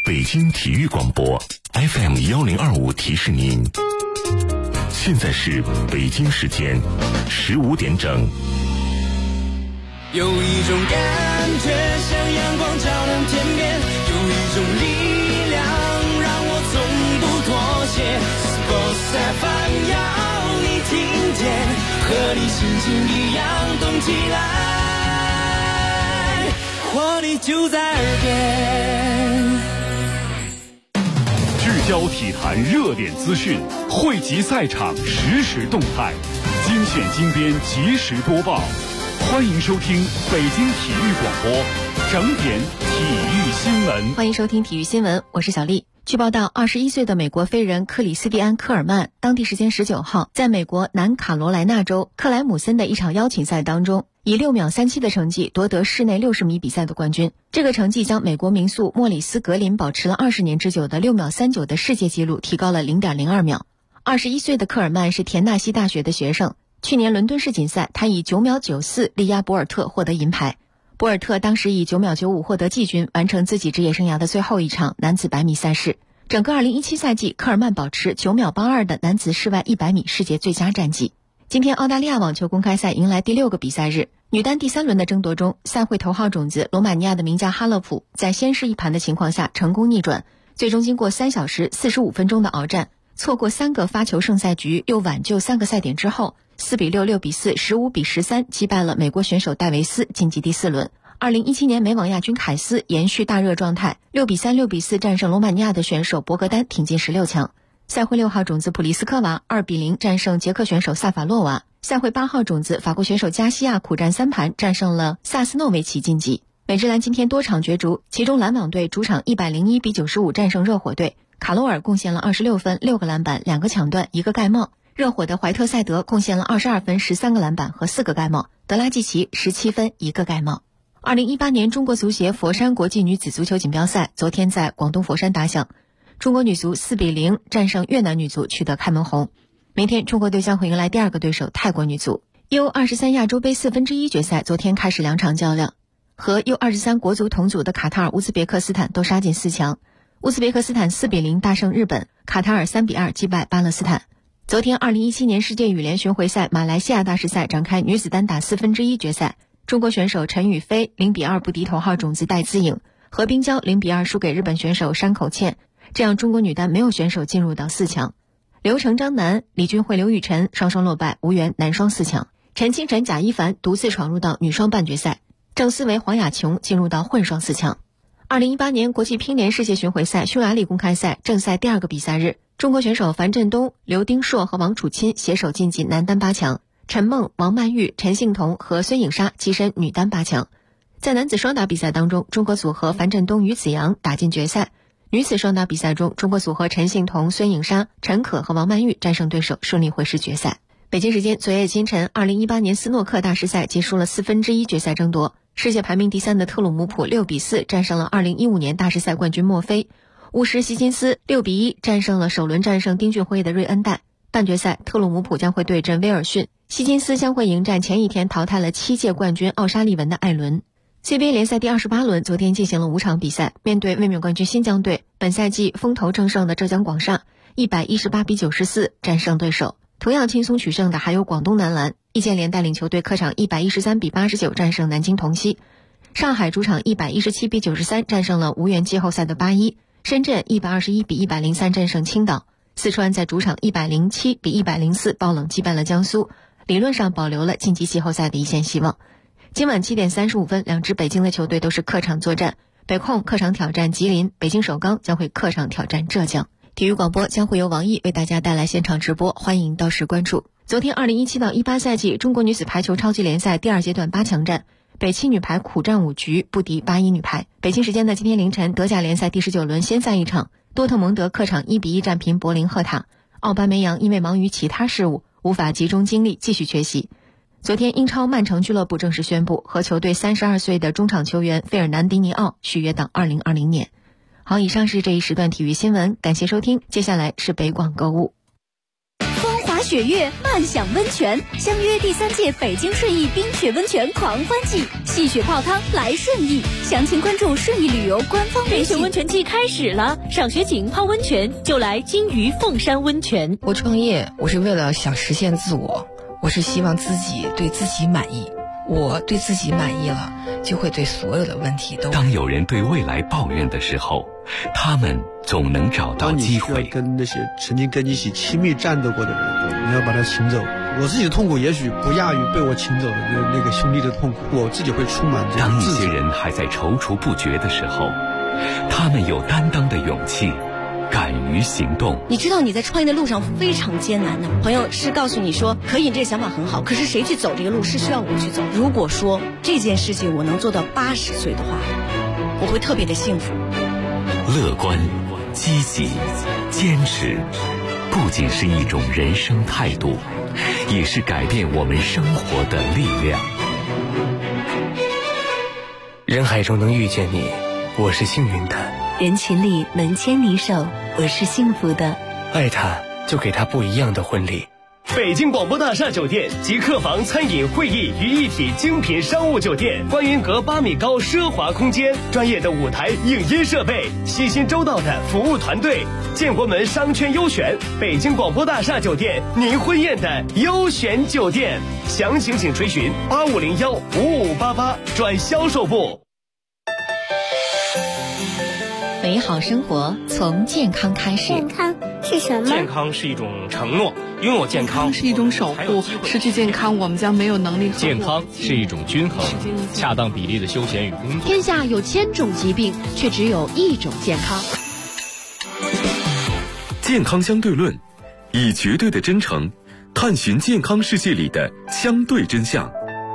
北京体育广播 FM1025 提示您，现在是北京时间15点整。 有一种感觉像阳光照亮天边，有一种力量让我从不妥协。Sports FM 要你听见，和你心情一样动起来，活力就在耳边。 聚焦体坛热点资讯，汇集赛场实时动态，精选精编及时播报。欢迎收听北京体育广播整点体育新闻。 欢迎收听体育新闻，我是小丽。据报道，21岁的美国飞人克里斯蒂安·科尔曼，当地时间19号，在美国南卡罗来纳州克莱姆森的一场邀请赛当中，以6秒37的成绩夺得室内60米比赛的冠军。这个成绩将美国名宿莫里斯·格林保持了20年之久的6秒39的世界纪录提高了 0.02 秒。21岁的科尔曼是田纳西大学的学生，去年伦敦世锦赛，他以9秒94力压博尔特获得银牌。博尔特当时以9秒95获得季军，完成自己职业生涯的最后一场男子100米赛事。整个2017赛季，科尔曼保持9秒82的男子室外100米世界最佳战绩。今天澳大利亚网球公开赛迎来第6个比赛日，女单第3轮的争夺中，赛会头号种子罗马尼亚的名将哈勒普在先失一盘的情况下成功逆转，最终经过3小时45分钟的鏖战，错过3个发球胜赛局，又挽救3个赛点之后，4比6、6比4、15比13击败了美国选手戴维斯，晋级第4轮。2017年美网亚军凯斯延续大热状态，6比3、6比4战胜罗马尼亚的选手博格丹，挺进16强。赛会6号种子普利斯科娃2比0战胜捷克选手萨法洛娃。赛会8号种子法国选手加西亚苦战3盘战胜了萨斯诺维奇晋级。美职篮今天多场角逐，其中篮网队主场101比95战胜热火队，卡罗尔贡献了26分、6个篮板、2个抢断、1个盖帽。热火的怀特塞德贡献了22分、13个篮板和4个盖帽，德拉季奇17分、1个盖帽。2018年中国足协佛山国际女子足球锦标赛昨天在广东佛山打响，中国女足4比0战胜越南女足，取得开门红。明天中国队将会迎来第2个对手泰国女足。U23亚洲杯1/4决赛昨天开始2场较量，和 U23 国足同组的卡塔尔、乌兹别克斯坦都杀进4强。乌兹别克斯坦4比0大胜日本，卡塔尔3比2击败巴勒斯坦。昨天2017年世界羽联巡回赛马来西亚大师赛展开女子单打1/4决赛，中国选手陈雨菲0比2不敌头号种子戴资颖，何冰娇0比2输给日本选手山口茜，这样中国女单没有选手进入到4强。刘成张男、李俊慧刘雨辰双双落败，无缘男双4强。陈清晨贾一凡独自闯入到女双半决赛，郑思维黄雅琼进入到混双4强。2018年国际乒联世界巡回赛匈牙利公开赛正赛第2个比赛日，中国选手樊振东、刘丁硕和王楚钦携手晋级男单8强，陈梦、王曼玉、陈幸同和孙颖莎跻身女单8强。在男子双打比赛当中，中国组合樊振东、于子洋打进决赛。女子双打比赛中，中国组合陈幸同、孙颖莎、陈可和王曼玉战胜对手，顺利会师决赛。北京时间昨夜清晨，2018年斯诺克大师赛结束了1/4决赛争夺，世界排名第3的特鲁姆普6比4战胜了2015年大师赛冠军墨菲，巫师希金斯6比1战胜了首轮战胜丁俊晖的瑞恩戴。半决赛，特鲁姆普将会对阵威尔逊，希金斯将会迎战前一天淘汰了7届冠军奥沙利文的艾伦。CBA 联赛第28轮昨天进行了5场比赛，面对卫冕冠军新疆队，本赛季风头正盛的浙江广厦118比94战胜对手。同样轻松取胜的还有广东男篮，易建联带领球队客场113比89战胜南京同曦。上海主场117比93战胜了无缘季后赛的8-1，深圳121比103战胜青岛。四川在主场107比104爆冷击败了江苏，理论上保留了晋级季后赛的一线希望。今晚7点35分，两支北京的球队都是客场作战，北控客场挑战吉林，北京首钢将会客场挑战浙江。体育广播将会由王毅为大家带来现场直播，欢迎到时关注。昨天2017到18赛季中国女子排球超级联赛第2阶段8强战，北七女排苦战5局不敌81女排。北京时间的今天凌晨，德甲联赛第19轮先赛一场，多特蒙德客场1比1战平柏林赫塔，奥巴梅扬因为忙于其他事务无法集中精力继续缺席。昨天英超曼城俱乐部正式宣布和球队32岁的中场球员费尔南迪尼奥续约到2020年。好，以上是这一时段体育新闻，感谢收听，接下来是北广购物。 风华雪月，漫享温泉，相约第3届北京顺义冰雪温泉狂欢季。 戏水泡汤来顺义，详情关注顺义旅游官方微信。 连雪温泉季开始了，赏雪景泡温泉就来金鱼凤山温泉。 我创业，我是为了想实现自我，我是希望自己对自己满意。我对自己满意了，就会对所有的问题都。 当有人对未来抱怨的时候，他们总能找到机会。 当你需要跟那些曾经跟你一起亲密战斗过的人，你要把他请走。我自己的痛苦也许不亚于被我请走的那个兄弟的痛苦，我自己会充满这当一种自责。 些人还在踌躇不决的时候，他们有担当的勇气，敢于行动。 你知道你在创业的路上非常艰难的，朋友是告诉你说可以，这个想法很好，可是谁去走这个路是需要我去走。如果说这件事情我能做到80岁的话，我会特别的幸福。 乐观、积极、坚持，不仅是一种人生态度，也是改变我们生活的力量。 人海中能遇见你，我是幸运的。 人群里能牵你手，我是幸福的。 爱他，就给他不一样的婚礼。 北京广播大厦酒店集客房、餐饮、会议于一体精品商务酒店，观云阁8米高奢华空间，专业的舞台影音设备，细心周到的服务团队，建国门商圈优选，北京广播大厦酒店，您婚宴的优选酒店。详情请垂询85015588转销售部。 美好生活从健康开始。 健康是什么？ 健康是一种承诺，拥有健康是一种守护，失去健康我们将没有能力。 健康是一种均衡，恰当比例的休闲与工作。 天下有1000种疾病，却只有1种健康。 健康相对论，以绝对的真诚探寻健康世界里的相对真相。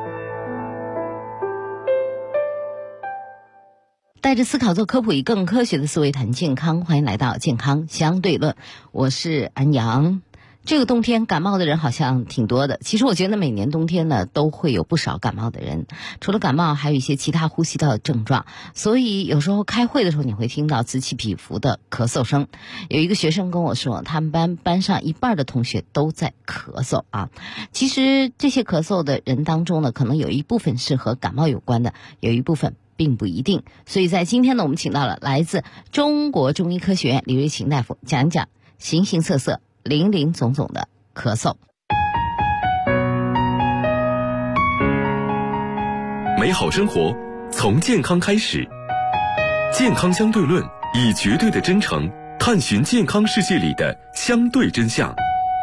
带着思考做科普，以更科学的思维谈健康。欢迎来到健康相对论，我是安阳。这个冬天感冒的人好像挺多的，其实我觉得每年冬天呢都会有不少感冒的人，除了感冒还有一些其他呼吸道的症状，所以有时候开会的时候你会听到此起彼伏的咳嗽声。有一个学生跟我说，他们班上一半的同学都在咳嗽啊。其实这些咳嗽的人当中呢，可能有一部分是和感冒有关的，有一部分并不一定。所以在今天呢，我们请到了来自中国中医科学院李瑞琴大夫，讲一讲形形色色林林总总的咳嗽。 美好生活从健康开始，健康相对论，以绝对的真诚探寻健康世界里的相对真相。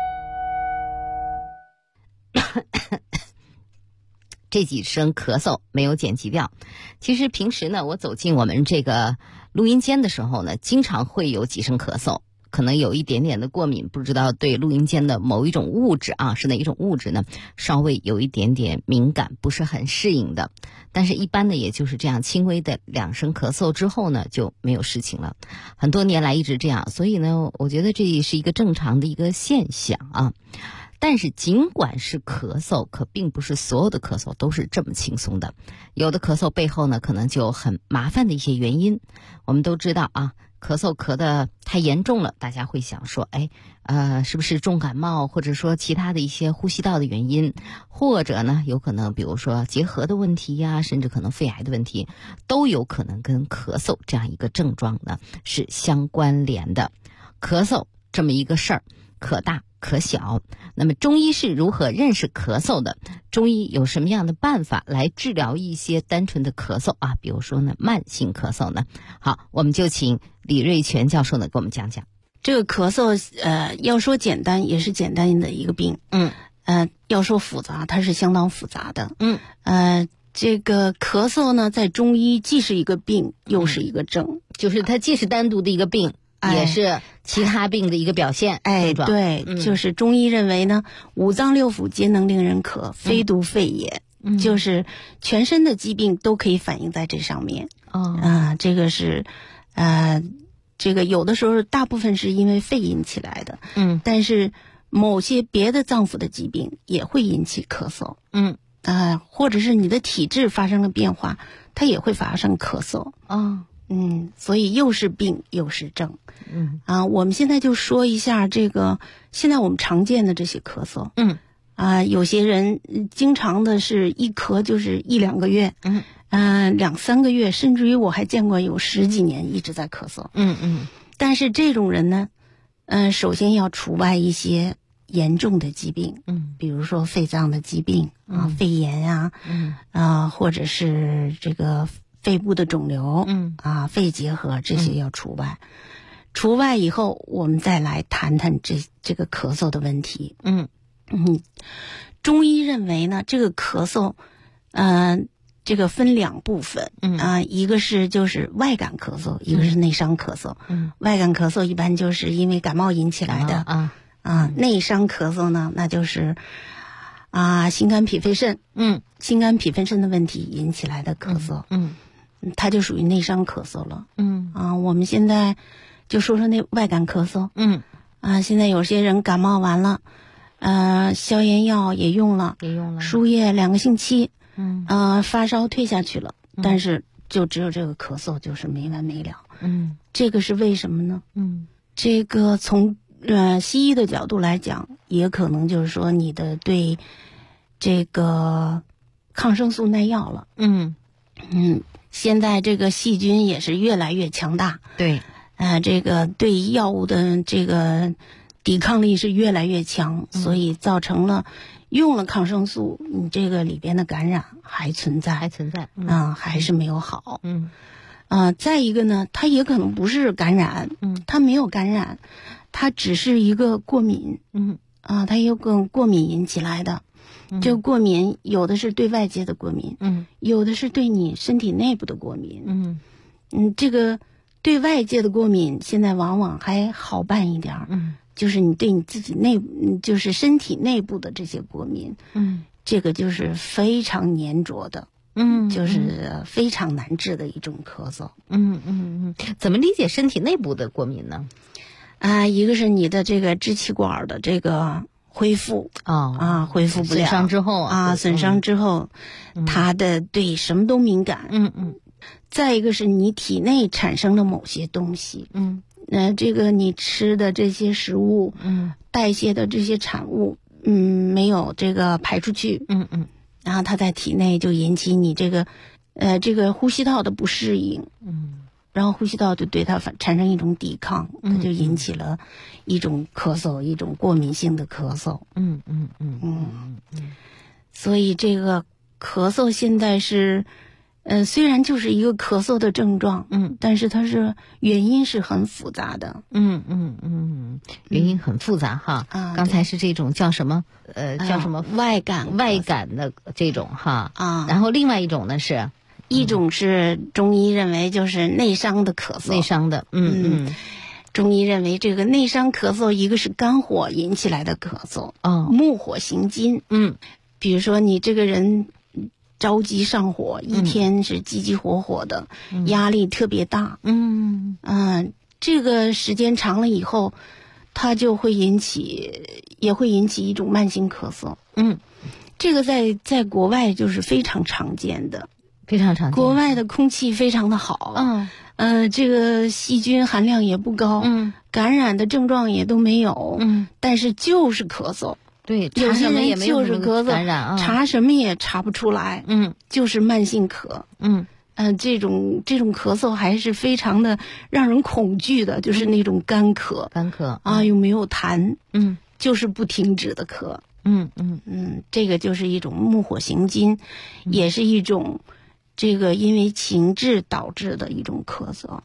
这几声咳嗽没有剪辑掉。其实平时呢，我走进我们这个录音间的时候呢，经常会有几声咳嗽，可能有一点点的过敏，不知道对录音间的某一种物质啊，是哪一种物质呢，稍微有一点点敏感，不是很适应的。但是一般呢，也就是这样轻微的2声咳嗽之后呢，就没有事情了。很多年来一直这样，所以呢，我觉得这是一个正常的一个现象啊。但是尽管是咳嗽，可并不是所有的咳嗽都是这么轻松的。有的咳嗽背后呢，可能就很麻烦的一些原因。我们都知道啊，咳嗽咳得太严重了，大家会想说，是不是重感冒，或者说其他的一些呼吸道的原因，或者呢，有可能比如说结核的问题呀，甚至可能肺癌的问题，都有可能跟咳嗽这样一个症状呢是相关联的。咳嗽这么一个事儿，可大可小。那么中医是如何认识咳嗽的？中医有什么样的办法来治疗一些单纯的咳嗽啊？比如说呢，慢性咳嗽呢？好，我们就请李瑞全教授呢给我们讲讲。 这个咳嗽，要说简单也是简单的一个病，要说复杂，它是相当复杂的，这个咳嗽呢，在中医既是一个病，又是一个症， 就是它既是单独的一个病，也是其他病的一个表现。 对，就是中医认为呢，5脏6腑皆能令人咳，非独肺也。就是全身的疾病都可以反映在这上面。这个是这个有的时候大部分是因为肺引起来的，但是某些别的脏腑的疾病也会引起咳嗽。或者是你的体质发生了变化，它也会发生咳嗽。所以又是病又是症。我们现在就说一下这个现在我们常见的这些咳嗽。 有些人经常的是一咳就是1-2个月，2-3个月，甚至于我还见过有10几年一直在咳嗽。但是这种人呢，首先要除外一些严重的疾病，比如说肺脏的疾病肺炎或者是这个肺部的肿瘤，肺结核这些要除外。除外以后，我们再来谈谈这个咳嗽的问题。中医认为呢，这个咳嗽，这个分2部分，一个是就是外感咳嗽，一个是内伤咳嗽。外感咳嗽一般就是因为感冒引起来的，内伤咳嗽呢，那就是心肝脾肺肾，心肝脾肺肾的问题引起来的咳嗽，它就属于内伤咳嗽了。我们现在就说说那外感咳嗽。现在有些人感冒完了，消炎药也用了，输液2个星期，发烧退下去了，但是就只有这个咳嗽就是没完没了。这个是为什么呢？这个从西医的角度来讲，也可能就是说你的对这个抗生素耐药了。现在这个细菌也是越来越强大。 对。 这个对药物的这个抵抗力是越来越强，所以造成了用了抗生素，你这个里边的感染还存在，还是没有好。再一个呢，它也可能不是感染，它没有感染，它只是一个过敏。它有个过敏引起来的。这个过敏有的是对外界的过敏，有的是对你身体内部的过敏。这个对外界的过敏现在往往还好办一点，就是你对你自己就是身体内部的这些过敏，这个就是非常粘着的，就是非常难治的一种咳嗽。 怎么理解身体内部的过敏呢？ 一个是你的这个支气管的这个恢复恢复不了，损伤之后它的对什么都敏感。再一个是你体内产生了某些东西，这个你吃的这些食物，代谢的这些产物，没有这个排出去，然后它在体内就引起你这个呼吸道的不适应，然后呼吸道就对它产生一种抵抗，它就引起了一种咳嗽，一种过敏性的咳嗽。所以这个咳嗽现在是。虽然就是一个咳嗽的症状，但是它是原因是很复杂的， 原因很复杂哈。刚才是这种叫什么？叫什么外感的这种哈。然后另外一种呢是， 一种是中医认为就是内伤的咳嗽， 内伤的， 中医认为这个内伤咳嗽，一个是肝火引起来的咳嗽，木火行金，比如说你这个人。着急上火，一天是急急火火的，压力特别大。这个时间长了以后，它就会也会引起一种慢性咳嗽。这个在国外就是非常常见的， 非常常见。 国外的空气非常的好，这个细菌含量也不高，感染的症状也都没有，但是就是咳嗽。 对， 有些人就是咳嗽， 感染查什么也查不出来，就是慢性咳，这种咳嗽还是非常的让人恐惧的，就是那种干咳，又没有痰，就是不停止的咳，这个就是一种木火行金，也是一种这个因为情志导致的一种咳嗽，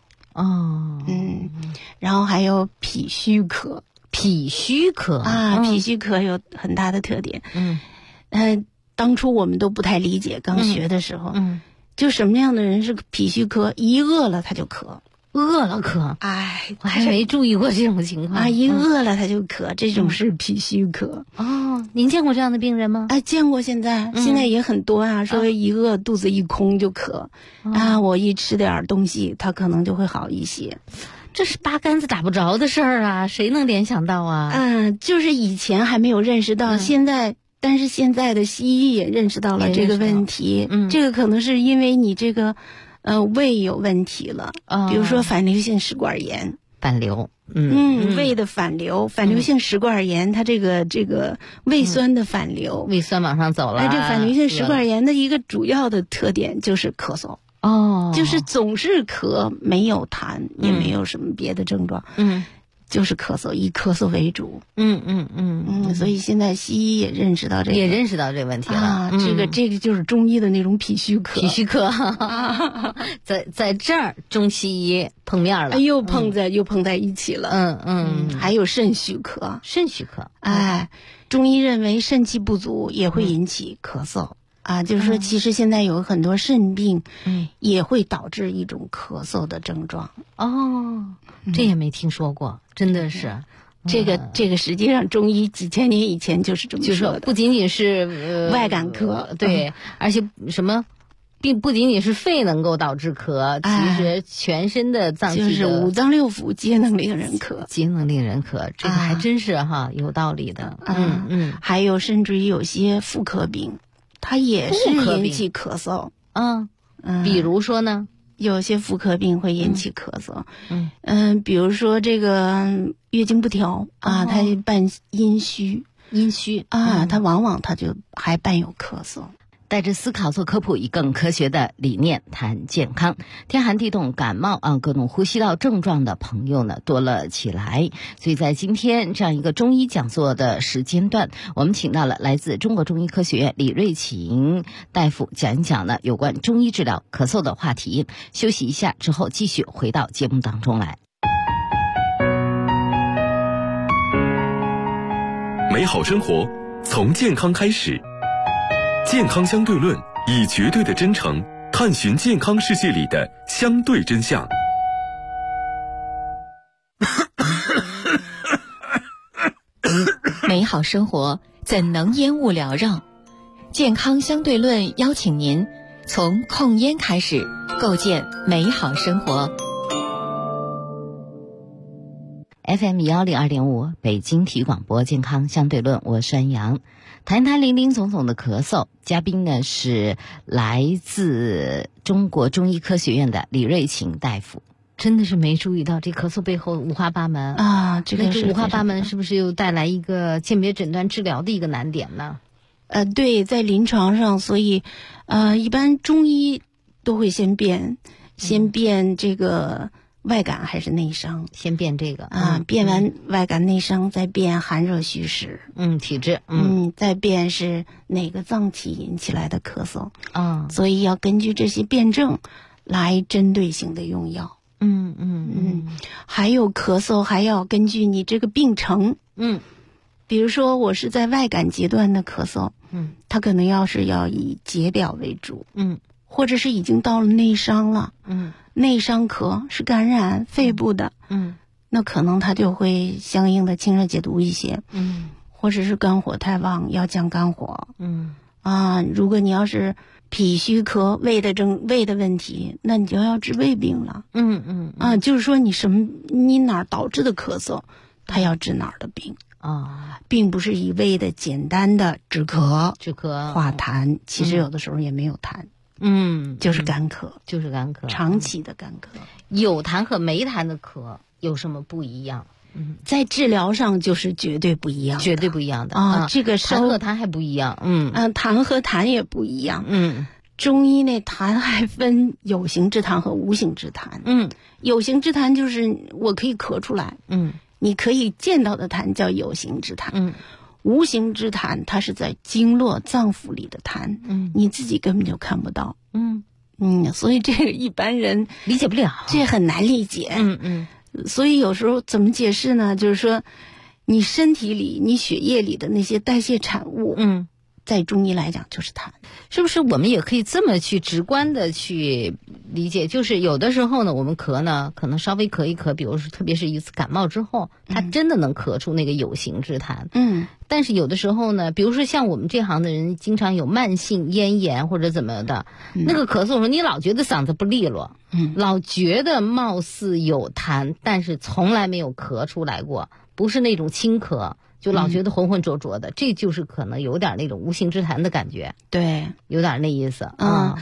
然后还有脾虚咳。 脾虚咳脾虚咳有很大的特点。当初我们都不太理解，刚学的时候，就什么样的人是脾虚咳？一饿了他就咳， 饿了咳。我还没注意过这种情况一饿了他就咳，这种是脾虚咳。 您见过这样的病人吗？ 见过，现在也很多啊，说一饿肚子一空就咳，我一吃点东西，他可能就会好一些。 这是八竿子打不着的事儿啊，谁能联想到啊？ 就是以前还没有认识到，但是现在的西医也认识到了这个问题。这个可能是因为你这个胃有问题了，比如说反流性食管炎， 反流， 胃的反流性食管炎，它这个胃酸的反流， 胃酸往上走了。 这反流性食管炎的一个主要的特点就是咳嗽。就是总是咳，没有痰，也没有什么别的症状。就是咳嗽，以咳嗽为主。所以现在西医也认识到这个， 也认识到这个问题了。 这个就是中医的那种脾虚咳。 脾虚咳，在这儿中西医碰面了， 又碰在一起了。还有肾虚咳。 肾虚咳， 中医认为肾气不足也会引起咳嗽。就是说，其实现在有很多肾病，也会导致一种咳嗽的症状。 这也没听说过，真的是。 这个实际上中医几千年以前就是这么说的， 不仅仅是外感咳， 对，而且什么，并不仅仅是肺能够导致咳，其实全身的脏器就是五脏六腑皆能令人咳， 这个还真是有道理的。 还有甚至于有些妇科病，它也是引起咳嗽。 比如说呢， 有些妇科病会引起咳嗽。比如说这个月经不调它伴阴虚它往往它就还伴有咳嗽。 带着思考做科普，以更科学的理念谈健康。天寒地冻，感冒各种呼吸道症状的朋友呢多了起来，所以在今天这样一个中医讲座的时间段，我们请到了来自中国中医科学院李瑞琴大夫讲一讲呢有关中医治疗咳嗽的话题。休息一下之后，继续回到节目当中来。 美好生活从健康开始。健康相对论，以绝对的真诚探寻健康世界里的相对真相。 美好生活怎能烟雾缭绕？健康相对论邀请您从控烟开始，构建美好生活。 FM 102.5北京体育广播健康相对论，我是安阳。谈谈林林总总的咳嗽，嘉宾呢是来自中国中医科学院的李瑞琴大夫。真的是没注意到这咳嗽背后五花八门这个是五花八门，是不是又带来一个鉴别诊断治疗的一个难点呢？ 对，在临床上，所以一般中医都会先辨这个外感还是内伤， 先辨这个辨完外感内伤，再辨寒热虚实， 体质， 再辨是哪个脏器引起来的咳嗽，所以要根据这些辨证来针对性的用药。还有咳嗽还要根据你这个病程，比如说我是在外感阶段的咳嗽，它可能要以解表为主，或者是已经到了内伤了，内伤咳是感染肺部的，那可能它就会相应的清热解毒一些，或者是肝火太旺要降肝火，如果你要是脾虚咳胃的问题，那你就要治胃病了，就是说你哪儿导致的咳嗽，它要治哪儿的病并不是一味的简单的止咳化痰，其实有的时候也没有痰。就是干咳，长期的干咳。 有痰和没痰的咳有什么不一样？ 在治疗上就是绝对不一样的这个痰和痰还不一样。 痰和痰也不一样。中医那痰还分有形之痰和无形之痰。有形之痰就是我可以咳出来，你可以见到的痰叫有形之痰。无形之痰，它是在经络脏腑里的痰，你自己根本就看不到，所以这个一般人理解不了， 这很难理解，所以有时候怎么解释呢？就是说，你身体里、你血液里的那些代谢产物，在中医来讲就是痰， 是不是？我们也可以这么去直观的去理解，就是有的时候呢，我们咳呢，可能稍微咳一咳，比如说特别是一次感冒之后，它真的能咳出那个有形之痰。但是有的时候呢，比如说像我们这行的人，经常有慢性咽炎或者怎么的，那个咳嗽的时候，你老觉得嗓子不利落，老觉得貌似有痰，但是从来没有咳出来过，不是那种轻咳。就老觉得浑浑浊浊的，这就是可能有点那种无形之痰的感觉， 对， 有点那意思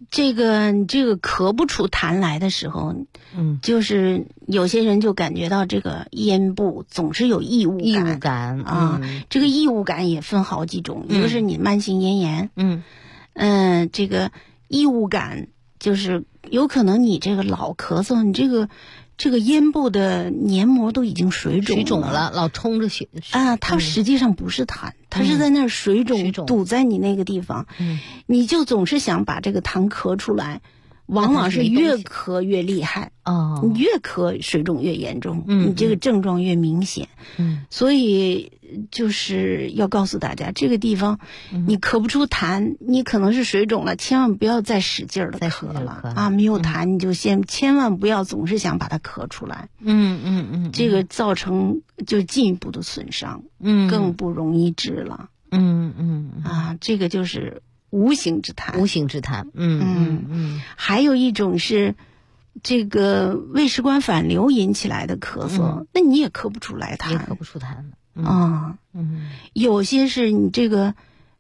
这个咳不出痰来的时候，就是有些人就感觉到这个咽部总是有异物感啊。这个异物感也分好几种，一个是你慢性咽炎，这个异物感就是有可能你这个老咳嗽，你这个咽部的黏膜都已经水肿了， 老冲着血啊，它实际上不是痰，它是在那儿水肿堵在你那个地方，你就总是想把这个痰咳出来，往往是越咳越厉害你越咳水肿越严重，你这个症状越明显，所以就是要告诉大家，这个地方你咳不出痰，你可能是水肿了，千万不要再使劲儿的咳了啊！没有痰你就千万不要总是想把它咳出来，这个造成就进一步的损伤，更不容易治了，这个就是无形之痰，还有一种是这个胃食管反流引起来的咳嗽，那你也咳不出来痰， 也咳不出痰有些是你这个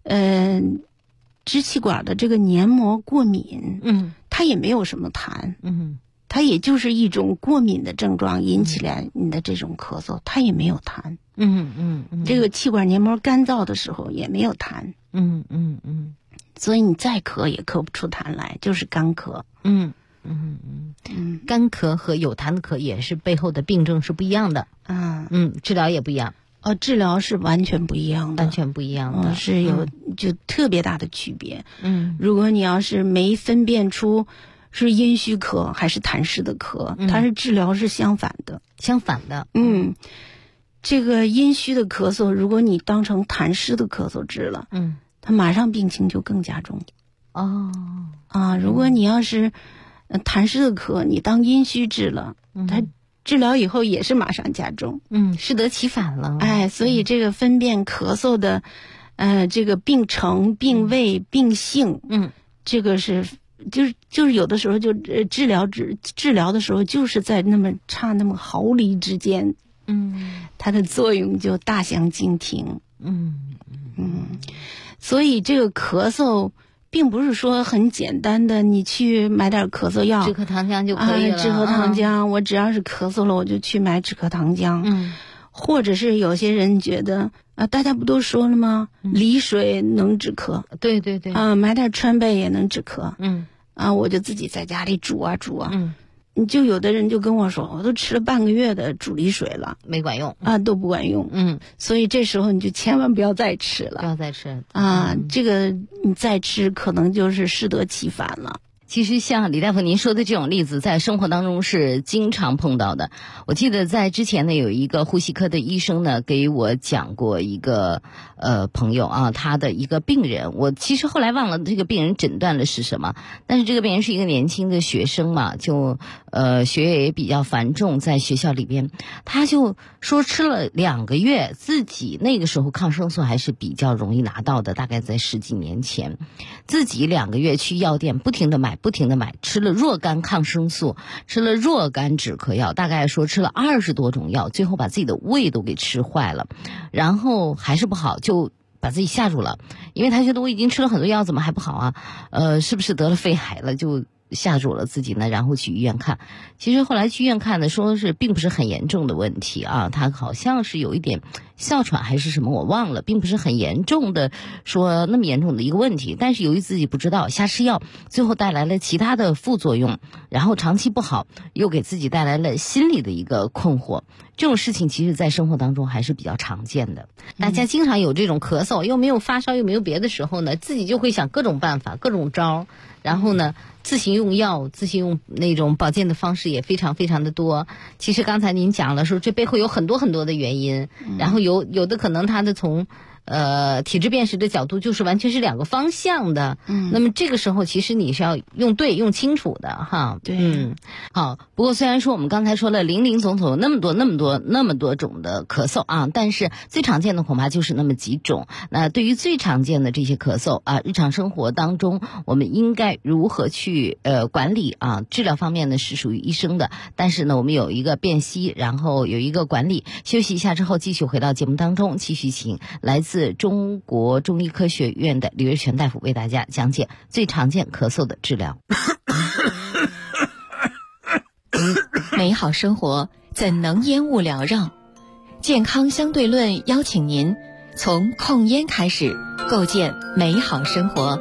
支气管的这个黏膜过敏，它也没有什么痰，它也就是一种过敏的症状引起来你的这种咳嗽，它也没有痰，这个气管黏膜干燥的时候也没有痰，所以你再咳也咳不出痰来，就是干咳。 干咳和有痰的咳也是背后的病症是不一样的，治疗也不一样。 治疗是完全不一样的，是有就特别大的区别。如果你要是没分辨出是阴虚咳还是痰湿的咳，它是治疗是相反的。这个阴虚的咳嗽，如果你当成痰湿的咳嗽治了，它马上病情就更加重。如果你要是痰湿的咳，你当阴虚治了，它治疗以后也是马上加重， 适得其反了。 所以这个分辨咳嗽的，这个病程、病位、病性，这个是就是有的时候就治疗的时候就是在那么差那么毫厘之间，它的作用就大相径庭。所以这个咳嗽并不是说很简单的，你去买点咳嗽药， 止咳糖浆就可以了。 止咳糖浆，我只要是咳嗽了，我就去买止咳糖浆。或者是有些人觉得大家不都说了吗？梨水能止咳。 对。 买点川贝也能止咳。我就自己在家里煮啊。你就有的人就跟我说，我都吃了半个月的煮梨水了， 没管用都不管用。所以这时候你就千万不要再吃了， 不要再吃这个你再吃可能就是适得其反了。 其实像李大夫您说的这种例子，在生活当中是经常碰到的。我记得在之前呢，有一个呼吸科的医生呢，给我讲过一个朋友他的一个病人，我其实后来忘了这个病人诊断的是什么，但是这个病人是一个年轻的学生嘛，就学业也比较繁重，在学校里边，他就说吃了2个月，自己那个时候抗生素还是比较容易拿到的，大概在10几年前，自己2个月去药店不停的买，吃了若干抗生素，吃了若干止咳药，大概说吃了20多种药，最后把自己的胃都给吃坏了，然后还是不好，就把自己吓住了，因为他觉得我已经吃了很多药，怎么还不好啊？是不是得了肺癌了？就吓住了自己呢，然后去医院看。其实后来去医院看的，说是并不是很严重的问题他好像是有一点哮喘还是什么我忘了，并不是很严重的说那么严重的一个问题，但是由于自己不知道瞎吃药，最后带来了其他的副作用，然后长期不好，又给自己带来了心理的一个困惑。这种事情其实在生活当中还是比较常见的，大家经常有这种咳嗽又没有发烧又没有别的时候呢，自己就会想各种办法各种招，然后呢自行用药，自行用那种保健的方式也非常非常的多。其实刚才您讲了说这背后有很多很多的原因，然后有的可能他的从体质辨识的角度就是完全是2个方向的，那么这个时候其实你是要用对用清楚的哈。好，不过虽然说我们刚才说了林林总总有那么多种的咳嗽但是最常见的恐怕就是那么几种。那对于最常见的这些咳嗽日常生活当中我们应该如何去管理治疗方面呢是属于医生的，但是呢我们有一个辨析，然后有一个管理。休息一下之后继续回到节目当中，继续请来自自中国中医科学院的李瑞全大夫为大家讲解最常见咳嗽的治疗。 美好生活怎能烟雾缭绕？健康相对论邀请您从控烟开始，构建美好生活。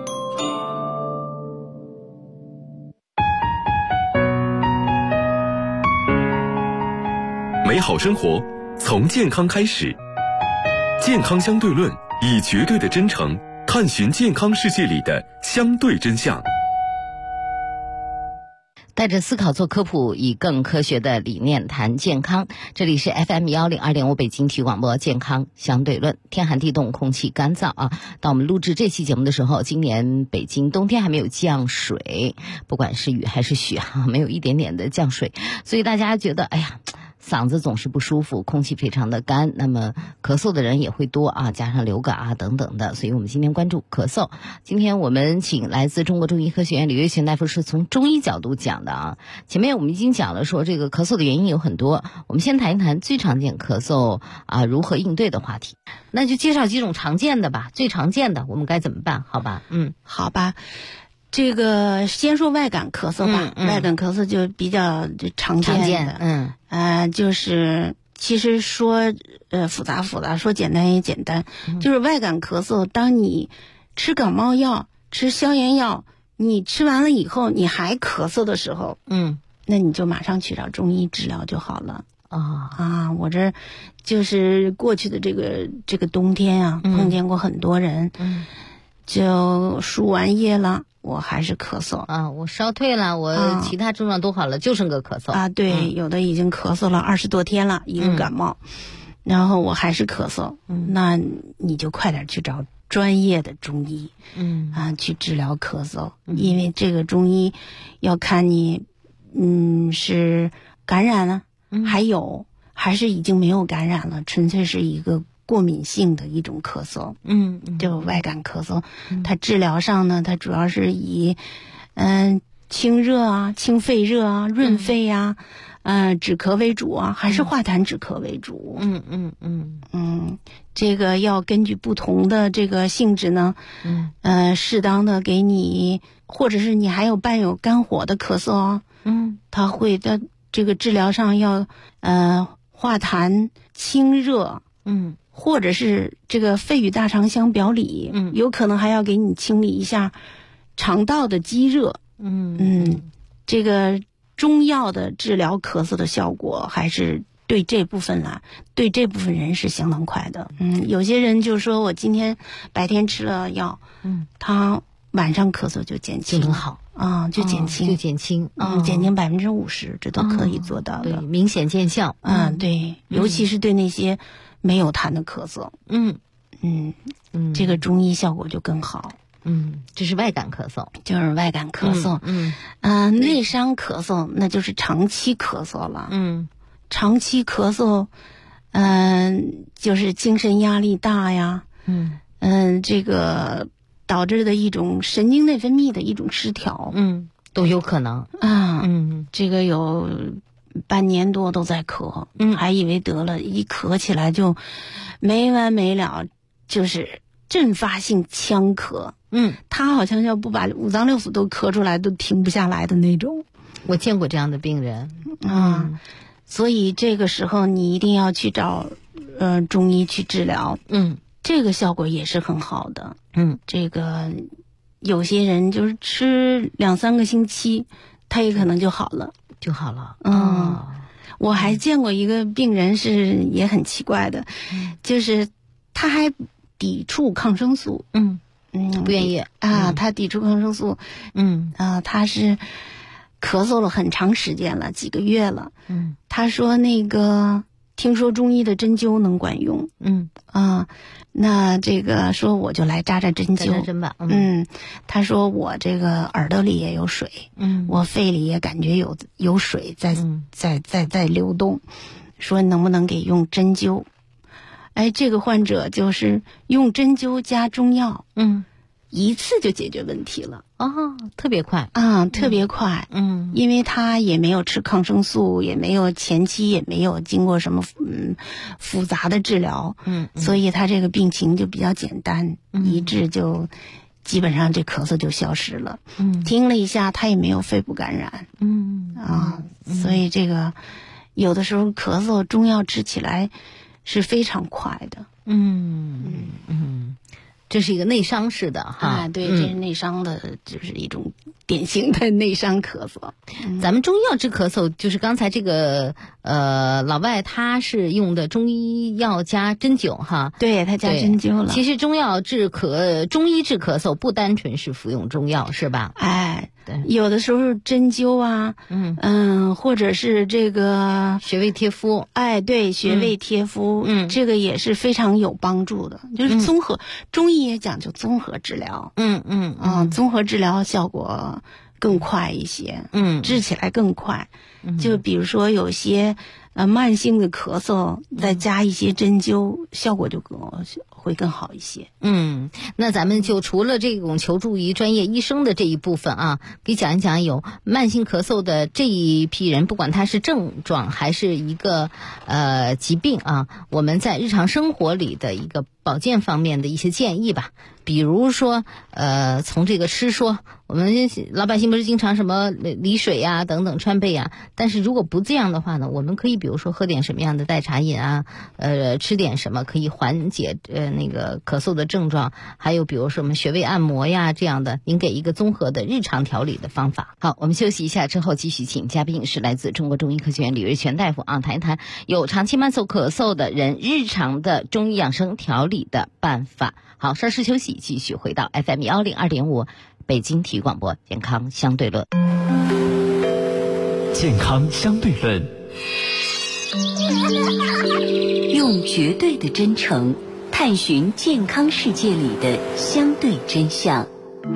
美好生活从健康开始，健康相对论以绝对的真诚探寻健康世界里的相对真相。 带着思考做科普，以更科学的理念谈健康。这里是 FM102.5 北京体育广播健康相对论。天寒地冻，空气干燥啊！当我们录制这期节目的时候，今年北京冬天还没有降水，不管是雨还是雪没有一点点的降水，所以大家觉得哎呀，嗓子总是不舒服，空气非常的干，那么咳嗽的人也会多啊，加上流感啊等等的，所以我们今天关注咳嗽。今天我们请来自中国中医科学院李瑞全大夫是从中医角度讲的啊。前面我们已经讲了说这个咳嗽的原因有很多，我们先谈一谈最常见咳嗽啊如何应对的话题。那就介绍几种常见的吧，最常见的我们该怎么办？好吧， 好吧。这个先说外感咳嗽吧，外感咳嗽就比较常见的，就是其实说复杂，说简单也简单，就是外感咳嗽，当你吃感冒药、吃消炎药，你吃完了以后你还咳嗽的时候，那你就马上去找中医治疗就好了。我这就是过去的这个冬天啊，碰见过很多人，就输完液了。我还是咳嗽啊，我烧退了，我其他症状都好了，就剩个咳嗽啊。对，有的已经咳嗽了20多天了，一个感冒，然后我还是咳嗽，那你就快点去找专业的中医，去治疗咳嗽，因为这个中医要看你，是感染了，还是已经没有感染了，纯粹是一个过敏性的一种咳嗽，就外感咳嗽，它治疗上呢，它主要是以，清热啊、清肺热啊、润肺呀、止咳为主啊，还是化痰止咳为主。这个要根据不同的这个性质呢，适当的给你，或者是你还有伴有肝火的咳嗽啊，它会在这个治疗上要化痰清热，或者是这个肺与大肠相表里，有可能还要给你清理一下肠道的积热，这个中药的治疗咳嗽的效果还是对这部分人是相当快的。有些人就说我今天白天吃了药，他晚上咳嗽就减轻， 就能好啊，就减轻， 减轻 50%，这都可以做到的， 对，明显见效。 对，尤其是对那些没有痰的咳嗽，这个中医效果就更好。 这是外感咳嗽， 就是外感咳嗽。内伤咳嗽那就是长期咳嗽了。长期咳嗽，就是精神压力大呀，这个导致的一种神经内分泌的一种失调， 都有可能这个有半年多都在咳，还以为得了，一咳起来就没完没了，就是阵发性呛咳。他好像要不把五脏六腑都咳出来都停不下来的那种。 我见过这样的病人所以这个时候你一定要去找中医去治疗，这个效果也是很好的。这个有些人就是吃2-3个星期，他也可能就好了。我还见过一个病人是也很奇怪的，就是他还抵触抗生素， 不愿意他抵触抗生素，他是咳嗽了很长时间了，几个月了，他说那个听说中医的针灸能管用，那这个说我就来扎针灸吧， 他说我这个耳朵里也有水，我肺里也感觉有水在流动，说能不能给用针灸？这个患者就是用针灸加中药， 一次就解决问题了。 特别快特别快。因为他也没有吃抗生素，也没有前期也没有经过什么复杂的治疗，所以他这个病情就比较简单，一治就基本上这咳嗽就消失了。听了一下，他也没有肺部感染。所以这个有的时候咳嗽中药治起来是非常快的。 这是一个内伤式的哈， 对，这是内伤的，就是一种典型的内伤咳嗽。 咱们中药治咳嗽，就是刚才这个老外他是用的中医药加针灸哈， 对，他加针灸了。 其实中医治咳嗽不单纯是服用中药是吧？对， 有的时候针灸啊，或者是这个穴位贴敷， 对，穴位贴敷，这个也是非常有帮助的，就是综合，中医也讲究综合治疗，综合治疗效果更快一些，治起来更快。就比如说有些慢性的咳嗽，再加一些针灸，效果就会更好一些。 那咱们就除了这种求助于专业医生的这一部分啊，给讲一讲有慢性咳嗽的这一批人，不管他是症状还是一个疾病啊，我们在日常生活里的一个保健方面的一些建议吧。比如说从这个吃说，我们老百姓不是经常什么梨水呀等等川贝呀，但是如果不这样的话呢，我们可以比如说喝点什么样的代茶饮啊，吃点什么可以缓解那个咳嗽的症状，还有比如说我们穴位按摩呀这样的，您给一个综合的日常调理的方法。好，我们休息一下之后继续请嘉宾是来自中国中医科学院李瑞全大夫啊，谈一谈有长期慢嗽咳嗽的人日常的中医养生调理的办法。好，稍事休息，继续回到 FM 102.5北京体育广播健康相对论。 健康相对论， 用绝对的真诚探寻健康世界里的相对真相。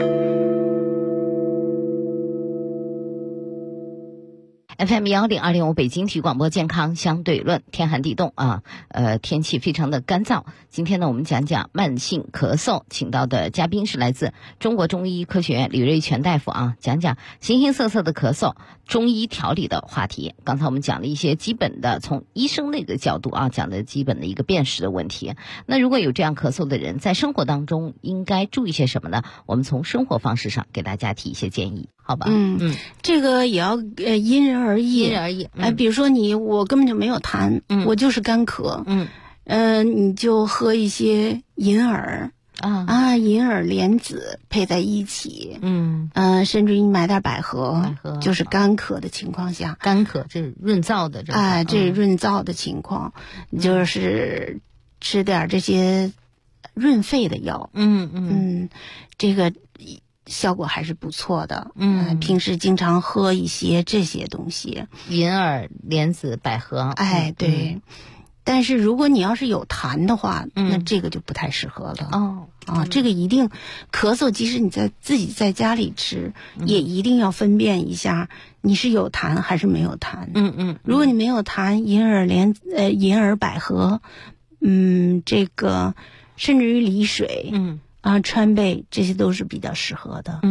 FM 102.5北京体育广播健康相对论。天寒地冻啊，天气非常的干燥。今天呢，我们讲讲慢性咳嗽，请到的嘉宾是来自中国中医科学院李瑞全大夫啊，讲讲形形色色的咳嗽中医调理的话题。刚才我们讲了一些基本的，从医生那个角度啊，讲的基本的一个辨识的问题。那如果有这样咳嗽的人，在生活当中应该注意些什么呢？我们从生活方式上给大家提一些建议，好吧？ 这个也要因人而异。比如说我根本就没有痰，我就是干咳，你就喝一些银耳银耳莲子配在一起，甚至于你买点百合，就是干咳的情况下， 干咳这是润燥的这是润燥的情况，就是吃点这些润肺的药，这个效果还是不错的。平时经常喝一些这些东西， 银耳、莲子、百合。 对。但是如果你要是有痰的话，那这个就不太适合了。这个一定咳嗽，即使你自己在家里吃，也一定要分辨一下你是有痰还是没有痰。如果你没有痰，银耳、百合，这个甚至于梨水，川贝，这些都是比较适合的。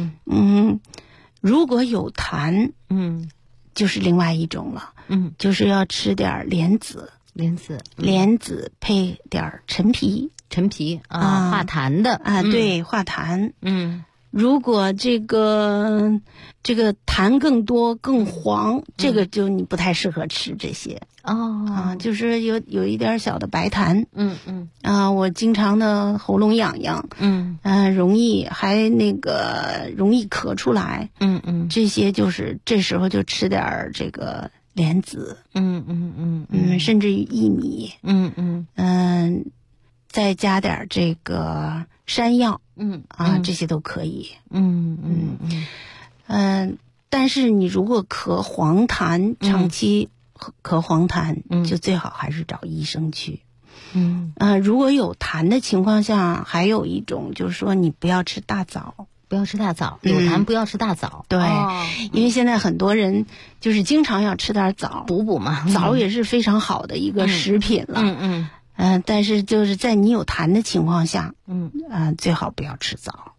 如果有痰，就是另外一种了。就是要吃点莲子配点陈皮化痰的对，化痰。如果这个痰更多更黄，这个就你不太适合吃这些。就是有一点小的白痰。我经常的喉咙痒痒，容易咳出来。这些就是这时候就吃点这个莲子，甚至于薏米，再加点这个山药，这些都可以。但是你如果咳黄痰，长期咳黄痰，就最好还是找医生去。如果有痰的情况下，还有一种就是说你不要吃大枣。 有痰不要吃大枣。 对，因为现在很多人就是经常要吃点枣补嘛， 枣也是非常好的一个食品了。但是就是在你有痰的情况下，最好不要吃枣。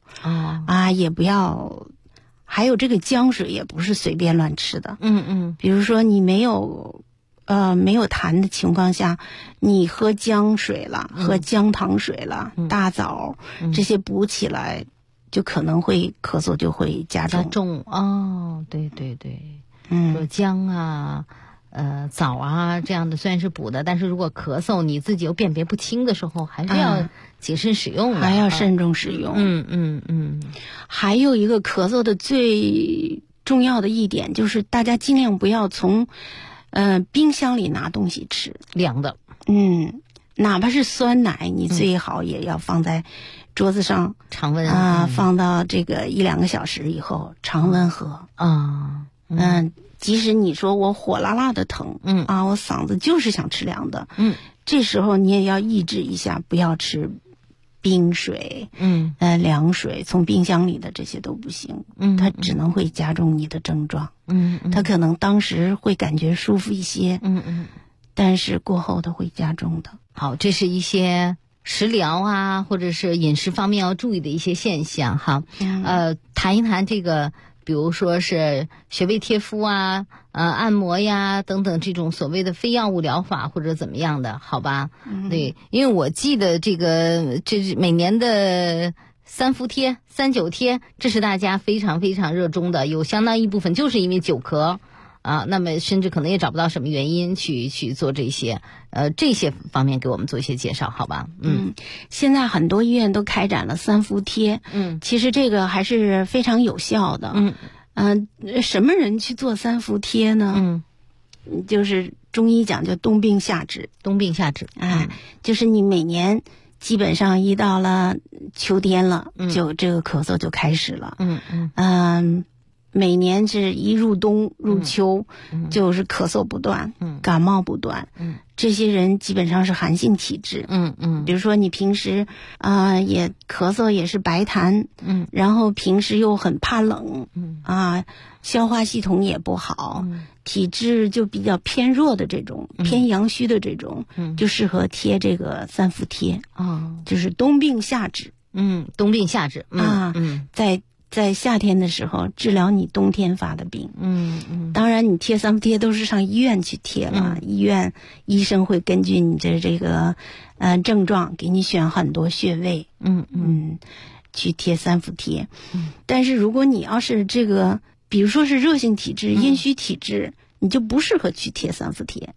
也不要。还有这个姜水也不是随便乱吃的。比如说你没有痰的情况下，你喝姜水了，喝姜糖水了，大枣这些补起来，就可能会咳嗽就会加重。 对，说姜啊。枣啊这样的虽然是补的，但是如果咳嗽你自己又辨别不清的时候，还是要谨慎使用的， 还要慎重使用。还有一个咳嗽的最重要的一点就是大家尽量不要从冰箱里拿东西吃凉的。 哪怕是酸奶，你最好也要放在桌子上常温放到这个1-2个小时以后常温喝。即使你说我火辣辣的疼，我嗓子就是想吃凉的，这时候你也要抑制一下，不要吃冰水，凉水，从冰箱里的这些都不行，它只能会加重你的症状，它可能当时会感觉舒服一些，但是过后它会加重的。 好，这是一些食疗啊，或者是饮食方面要注意的一些现象哈。谈一谈这个。比如说是穴位贴敷啊，按摩呀等等这种所谓的非药物疗法或者怎么样的，好吧？对，因为我记得这是每年的3伏贴、3九贴，这是大家非常非常热衷的，有相当一部分就是因为久咳那么甚至可能也找不到什么原因去做这些方面给我们做一些介绍，好吧？ 现在很多医院都开展了3伏贴，其实这个还是非常有效的。什么人去做3伏贴呢？就是中医讲叫冬病夏治。就是你每年基本上一到了秋天了，就这个咳嗽就开始了。每年是一入冬入秋，就是咳嗽不断，感冒不断。这些人基本上是寒性体质。比如说你平时也咳嗽也是白痰，然后平时又很怕冷，消化系统也不好，体质就比较偏弱的这种，偏阳虚的这种，就适合贴这个3伏贴。就是冬病夏治。 冬病夏治。 在夏天的时候治疗你冬天发的病。当然你贴3伏贴都是上医院去贴了，医院医生会根据你的这个症状给你选很多穴位，去贴3伏贴。但是如果你要是这个比如说是热性体质、阴虚体质，你就不适合去贴3伏贴。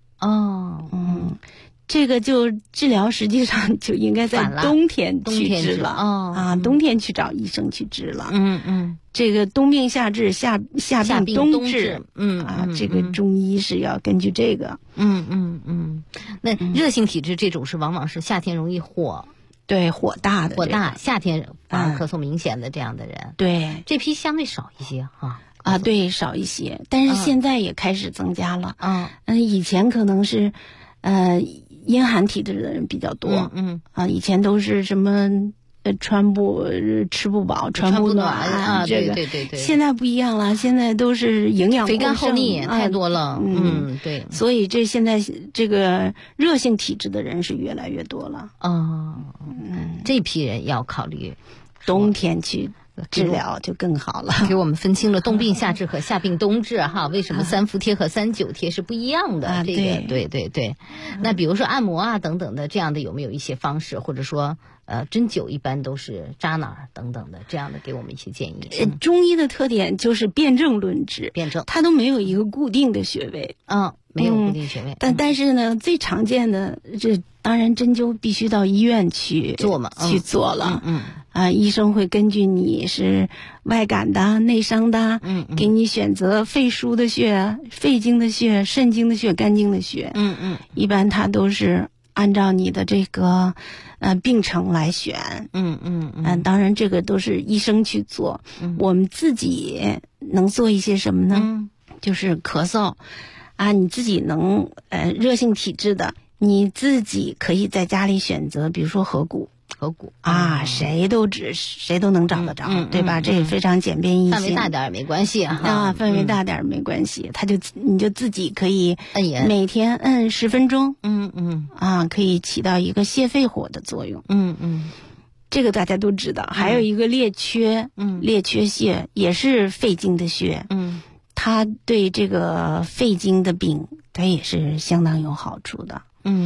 这个就治疗实际上就应该在冬天去治了。冬天去找医生去治了。这个冬病夏治，夏病冬治。这个中医是要根据这个。 那热性体质这种是往往是夏天容易火大的， 夏天反而咳嗽明显的这样的人。 对， 这批相对少一些哈。 对，少一些，但是现在也开始增加了。以前可能是阴寒体质的人比较多。以前都是什么吃不饱穿不暖这个对。 现在不一样了，现在都是营养肥甘厚腻太多了。对， 所以现在这个热性体质的人是越来越多了。 这批人要考虑冬天去治疗就更好了。 给我们分清了冬病夏治和夏病冬治哈，为什么3伏贴和3九贴是不一样的？这个对。那比如说按摩啊等等的这样的有没有一些方式，或者说针灸一般都是扎哪儿等等的这样的，给我们一些建议。 中医的特点就是辨证论治，它都没有一个固定的穴位。 没有固定穴位。 但是呢，最常见的当然针灸必须到医院去做嘛，去做了。医生会根据你是外感的、内伤的，给你选择肺腧的穴、肺经的穴、肾经的穴、肝经的穴。一般它都是按照你的这个病程来选。当然这个都是医生去做。我们自己能做一些什么呢？就是咳嗽你自己能热性体质的，你自己可以在家里选择，比如说合谷谁都能找得着，对吧？这也非常简便易行， 范围大点也没关系范围大点没关系，你就自己可以每天摁10分钟，可以起到一个泻肺火的作用。 这个大家都知道。还有一个列缺，列缺穴也是肺经的穴，它对这个肺经的病，它也是相当有好处的。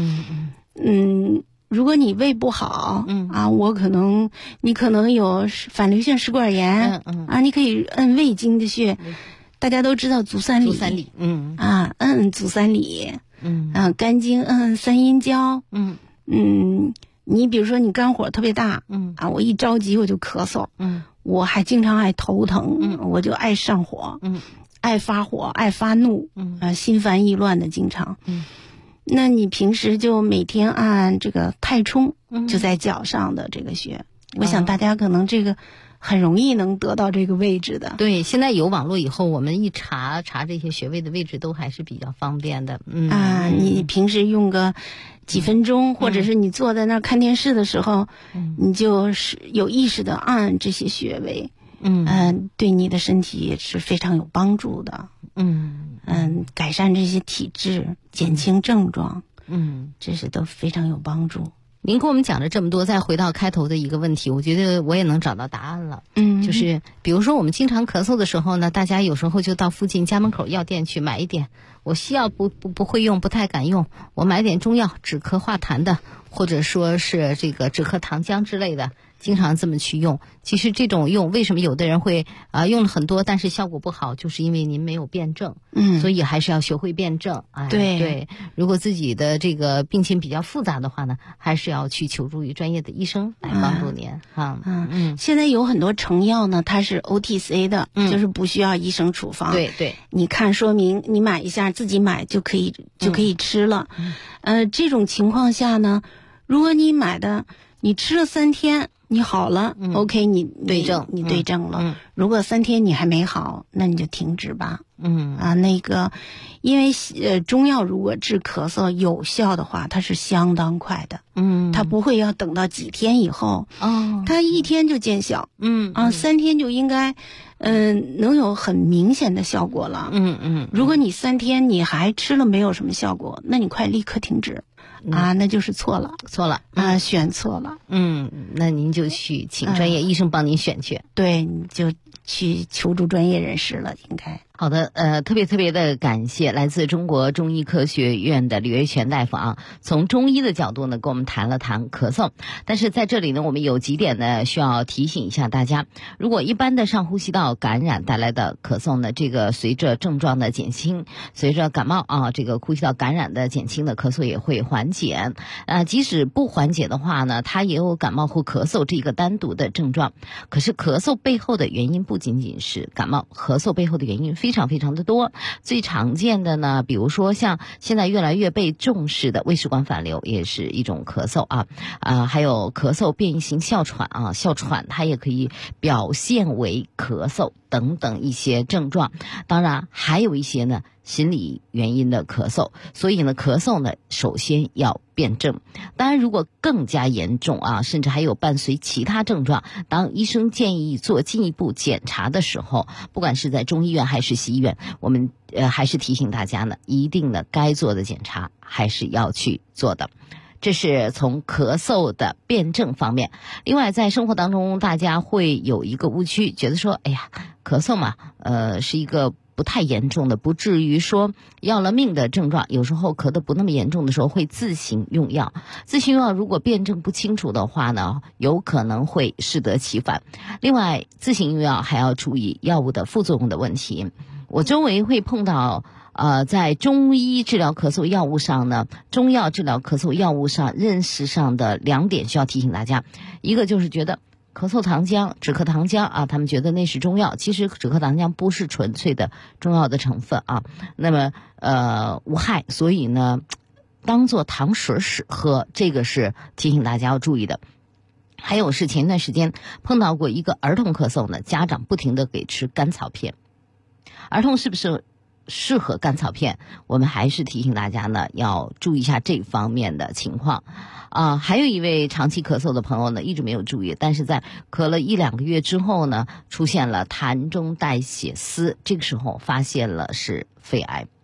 如果你胃不好，你可能有反流性食管炎，你可以摁胃经的穴。大家都知道足三里，摁足三里，肝经摁三阴交，你比如说你肝火特别大，我一着急我就咳嗽，我还经常爱头疼，我就爱上火，爱发火，爱发怒，心烦意乱的经常。那你平时就每天按这个太冲，就在脚上的这个穴，我想大家可能这个很容易能得到这个位置的。 对，现在有网络以后，我们一查这些穴位的位置都还是比较方便的。 你平时用个几分钟，或者是你坐在那儿看电视的时候，你就是有意识的按这些穴位，对你的身体也是非常有帮助的。改善这些体质，减轻症状，这是都非常有帮助。 您跟我们讲了这么多，再回到开头的一个问题，我觉得我也能找到答案了。就是比如说我们经常咳嗽的时候呢，大家有时候就到附近家门口药店去买一点。我西药不会用，不太敢用，我买点中药，止咳化痰的，或者说是这个止咳糖浆之类的，经常这么去用。其实这种用，为什么有的人会用了很多，但是效果不好，就是因为您没有辩证。所以还是要学会辩证。对，如果自己的这个病情比较复杂的话呢，还是要去求助于专业的医生来帮助您。 现在有很多成药呢，它是 OTC 的，就是不需要医生处方。 对， 你看说明，你买一下，自己买就可以吃了。这种情况下呢，如果你买的，你吃了3天你好了，OK， 你对症了。如果3天你还没好，那你就停止吧。因为中药如果治咳嗽有效的话，它是相当快的。它不会要等到几天以后，它1天就见效。3天就应该能有很明显的效果了。如果你3天你还吃了没有什么效果，那你快立刻停止。那就是错了，选错了。 那您就去请专业医生帮您选去。 对，你就去求助专业人士了，应该。 好的，特别的感谢来自中国中医科学院的李瑞全大夫啊，从中医的角度呢跟我们谈了谈咳嗽。但是在这里呢，我们有几点呢需要提醒一下大家。如果一般的上呼吸道感染带来的咳嗽呢，这个随着症状的减轻，随着感冒这个呼吸道感染的减轻的咳嗽也会缓解。即使不缓解的话呢，它也有感冒或咳嗽这个单独的症状。可是咳嗽背后的原因不仅仅是感冒，咳嗽背后的原因非常的多。最常见的呢，比如说像现在越来越被重视的胃食管反流也是一种咳嗽还有咳嗽变异型哮喘哮喘它也可以表现为咳嗽等等一些症状。当然还有一些呢心理原因的咳嗽，所以呢咳嗽呢首先要辩证。当然如果更加严重甚至还有伴随其他症状，当医生建议做进一步检查的时候，不管是在中医院还是西医院，我们还是提醒大家呢，一定的该做的检查还是要去做的。这是从咳嗽的辩证方面。另外在生活当中大家会有一个误区，觉得说咳嗽嘛是一个不太严重的，不至于说要了命的症状。有时候咳得不那么严重的时候会自行用药，自行用药如果辩证不清楚的话呢，有可能会适得其反。另外自行用药还要注意药物的副作用的问题。我周围会碰到在中医治疗咳嗽药物上呢，中药治疗咳嗽药物上认识上的2点需要提醒大家。一个就是觉得咳嗽糖浆、止咳糖浆他们觉得那是中药，其实止咳糖浆不是纯粹的中药的成分那么无害，所以呢当做糖水使喝，这个是提醒大家要注意的。还有是前段时间碰到过一个儿童咳嗽呢，家长不停地给吃甘草片。儿童是不是适合甘草片，我们还是提醒大家呢要注意一下这方面的情况还有一位长期咳嗽的朋友呢一直没有注意，但是在咳了1-2个月之后呢出现了痰中带血丝，这个时候发现了是肺癌。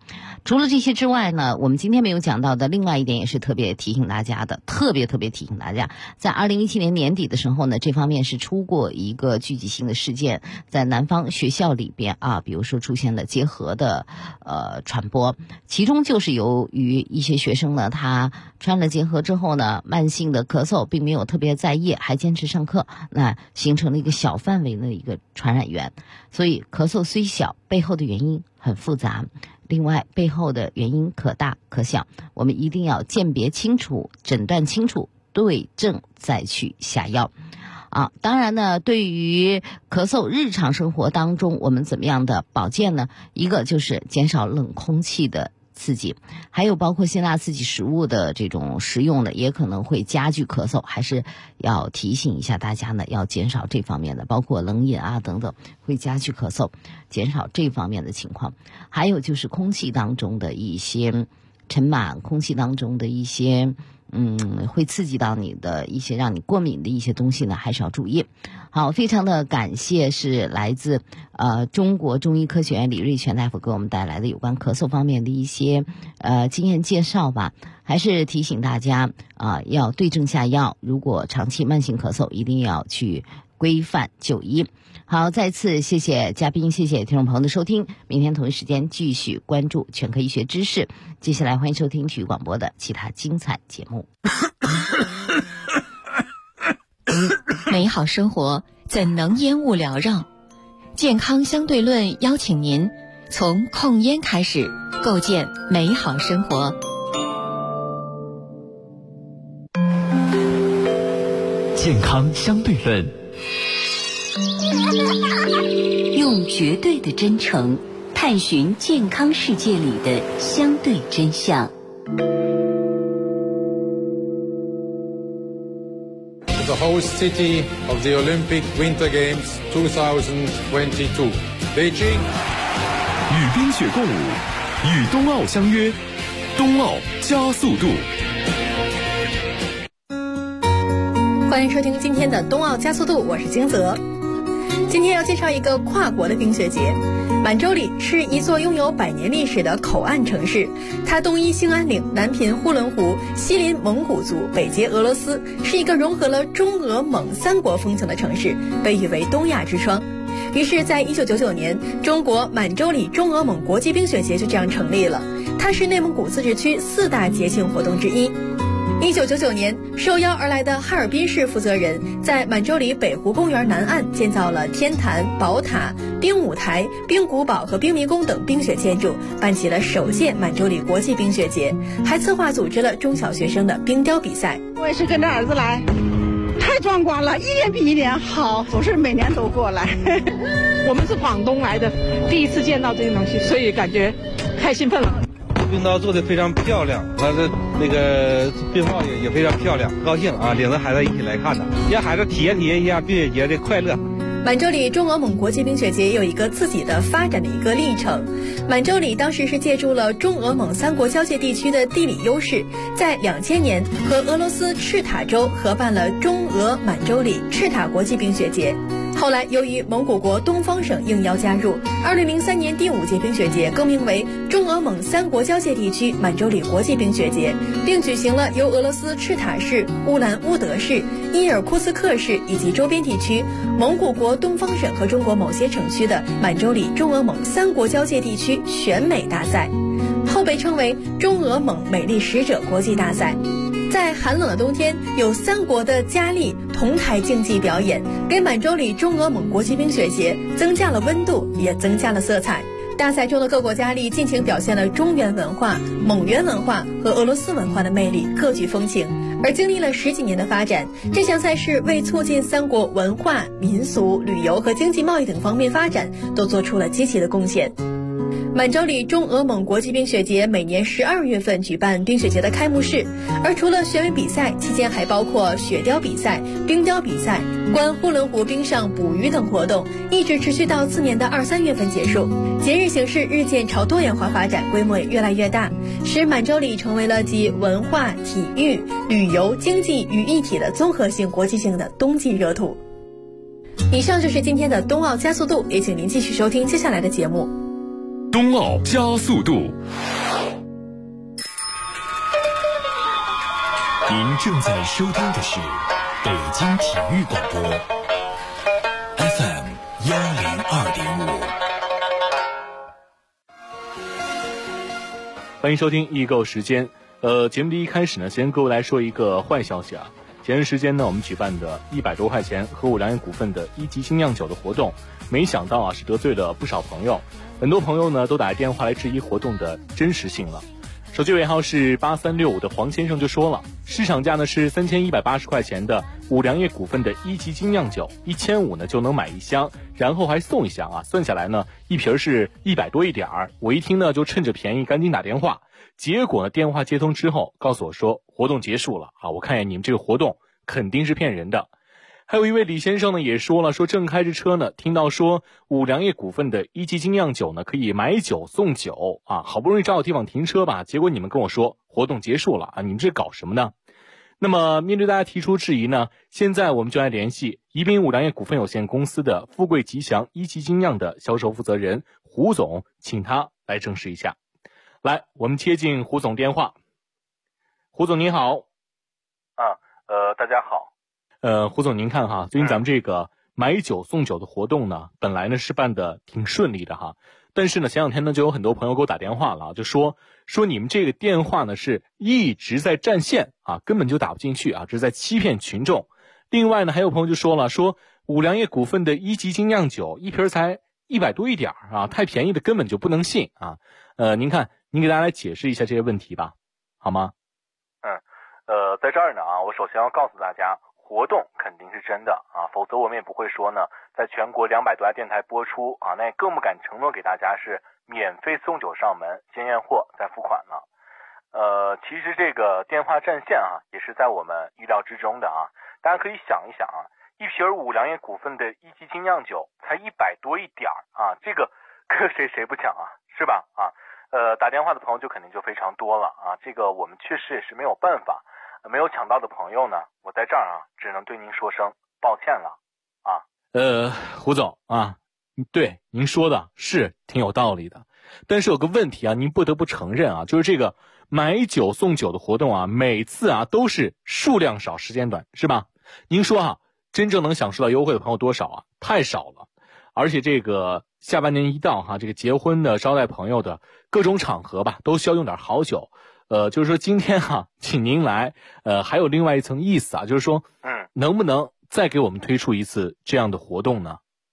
除了这些之外呢，我们今天没有讲到的另外一点也是特别提醒大家的，特别提醒大家，在2017年年底的时候呢，这方面是出过一个聚集性的事件，在南方学校里边啊，比如说出现了结核的传播，其中就是由于一些学生呢，他穿了结核之后呢，慢性的咳嗽，并没有特别在意，还坚持上课，那形成了一个小范围的一个传染源。所以咳嗽虽小，背后的原因很复杂，另外背后的原因可大可小，我们一定要鉴别清楚，诊断清楚，对症再去下药。当然呢，对于咳嗽日常生活当中我们怎么样的保健呢？一个就是减少冷空气的刺激，还有包括辛辣刺激食物的这种食用呢，也可能会加剧咳嗽，还是要提醒一下大家呢，要减少这方面的，包括冷饮啊等等，会加剧咳嗽，减少这方面的情况。还有就是空气当中的一些尘螨，空气当中的一些会刺激到你的一些让你过敏的一些东西呢，还是要注意。好，非常的感谢是来自中国中医科学院李瑞全大夫给我们带来的有关咳嗽方面的一些经验介绍吧。还是提醒大家要对症下药，如果长期慢性咳嗽一定要去规范就医。好，再次谢谢嘉宾，谢谢听众朋友的收听，明天同一时间继续关注全科医学知识。接下来欢迎收听体育广播的其他精彩节目。 美好生活怎能烟雾缭绕？健康相对论邀请您从控烟开始，构建美好生活。 健康相对论， 用绝对的真诚探寻健康世界里的相对真相。 The host city of the Olympic Winter Games 2022, Beijing. 与冰雪共舞，与冬奥相约，冬奥加速度。 欢迎收听今天的冬奥加速度，我是金泽。今天要介绍一个跨国的冰雪节。满洲里是一座拥有100年历史的口岸城市，它东依兴安岭，南濒呼伦湖，西临蒙古族，北接俄罗斯，是一个融合了中俄蒙3国风情的城市，被誉为东亚之窗。于是在1999年，中国满洲里中俄蒙国际冰雪节就这样成立了，它是内蒙古自治区4大节庆活动之一。1999年，受邀而来的哈尔滨市负责人在满洲里北湖公园南岸建造了天坛、宝塔、冰舞台、冰古堡和冰迷宫等冰雪建筑，办起了首届满洲里国际冰雪节，还策划组织了中小学生的冰雕比赛。 我也是跟着儿子来，太壮观了，一年比一年好，总是每年都过来。 我们是广东来的，第一次见到这些东西，所以感觉太兴奋了。 冰刀做的非常漂亮，它的那个冰帽也非常漂亮，高兴啊！领着孩子一起来看呢，让孩子体验一下冰雪节的快乐。 满洲里中俄蒙国际冰雪节有一个自己的发展的一个历程。满洲里当时是借助了中俄蒙3国交界地区的地理优势，在2000年和俄罗斯赤塔州合办了中俄满洲里赤塔国际冰雪节。后来由于蒙古国东方省应邀加入，2003年第5届冰雪节更名为中俄蒙3国交界地区满洲里国际冰雪节，并举行了由俄罗斯赤塔市、乌兰乌德市、伊尔库斯克市以及周边地区、蒙古国东方省和中国某些省区的满洲里中俄蒙3国交界地区选美大赛，后被称为中俄蒙美丽使者国际大赛。在寒冷的冬天，有3国的佳丽同台竞技表演，给满洲里中俄蒙国际冰雪节增加了温度，也增加了色彩。大赛中的各国佳丽尽情表现了中原文化、蒙元文化和俄罗斯文化的魅力，各具风情。而经历了10几年的发展，这项赛事为促进3国文化、民俗、旅游和经济贸易等方面发展，都做出了积极的贡献。满洲里中俄蒙国际冰雪节每年12月份举办冰雪节的开幕式，而除了选美比赛，期间还包括雪雕比赛、冰雕比赛、观呼伦湖冰上捕鱼等活动，一直持续到次年的2、3月份结束。节日形式日渐朝多元化发展，规模也越来越大，使满洲里成为了集文化、体育、旅游、经济于一体的综合性国际性的冬季热土。以上就是今天的冬奥加速度，也请您继续收听接下来的节目。 冬奥加速度。您正在收听的是北京体育广播 FM 102.5。 欢迎收听易购时间。节目的一开始呢，先跟各位来说一个坏消息啊。前段时间呢，我们举办的100多块钱和5粮液股份的一级精酿酒的活动，没想到啊是得罪了不少朋友，很多朋友呢都打电话来质疑活动的真实性了。手机尾号是8365的黄先生就说了，市场价呢是3180块钱的5粮液股份的一级精酿酒，1500呢就能买一箱，然后还送一箱啊，算下来呢一瓶是100多一点儿。我一听呢就趁着便宜赶紧打电话，结果呢电话接通之后告诉我说活动结束了啊，我看见你们这个活动肯定是骗人的。还有一位李先生呢也说了，说正开着车呢，听到说5粮液股份的一级精酿酒呢可以买酒送酒啊，好不容易找到地方停车吧，结果你们跟我说活动结束了啊，你们这搞什么呢？那么面对大家提出质疑呢，现在我们就来联系宜宾5粮液股份有限公司的富贵吉祥一级精酿的销售负责人胡总，请他来证实一下。来，我们接进胡总电话。胡总您好。 大家好。 胡总您看哈，最近咱们这个买酒送酒的活动呢，本来呢是办的挺顺利的哈，但是呢前两天呢就有很多朋友给我打电话了，就说你们这个电话呢是一直在占线啊，根本就打不进去啊，这是在欺骗群众。另外呢还有朋友就说了，说5粮液股份的一级精酿酒一瓶才100多一点啊，太便宜的根本就不能信啊。您看您给大家来解释一下这些问题吧，好吗？ 在这儿呢啊，我首先要告诉大家，活动肯定是真的啊，否则我们也不会说呢，在全国200多家电台播出啊，那也更不敢承诺给大家是免费送酒上门，先验货再付款了。其实这个电话占线啊，也是在我们预料之中的啊。大家可以想一想啊，一瓶5粮液股份的一级精酿酒才100多一点啊，这个搁谁不抢啊，是吧？啊，打电话的朋友就肯定就非常多了啊，这个我们确实也是没有办法。没有抢到的朋友呢，我在这儿啊，只能对您说声抱歉了啊。 胡总啊，对您说的是挺有道理的，但是有个问题啊，您不得不承认啊，就是这个买酒送酒的活动啊，每次啊都是数量少时间短，是吧？您说啊，真正能享受到优惠的朋友多少啊？太少了。而且这个下半年一到哈，这个结婚的、招待朋友的各种场合吧，都需要用点好酒。就是说今天哈，请您来，还有另外一层意思啊，就是说，能不能再给我们推出一次这样的活动呢？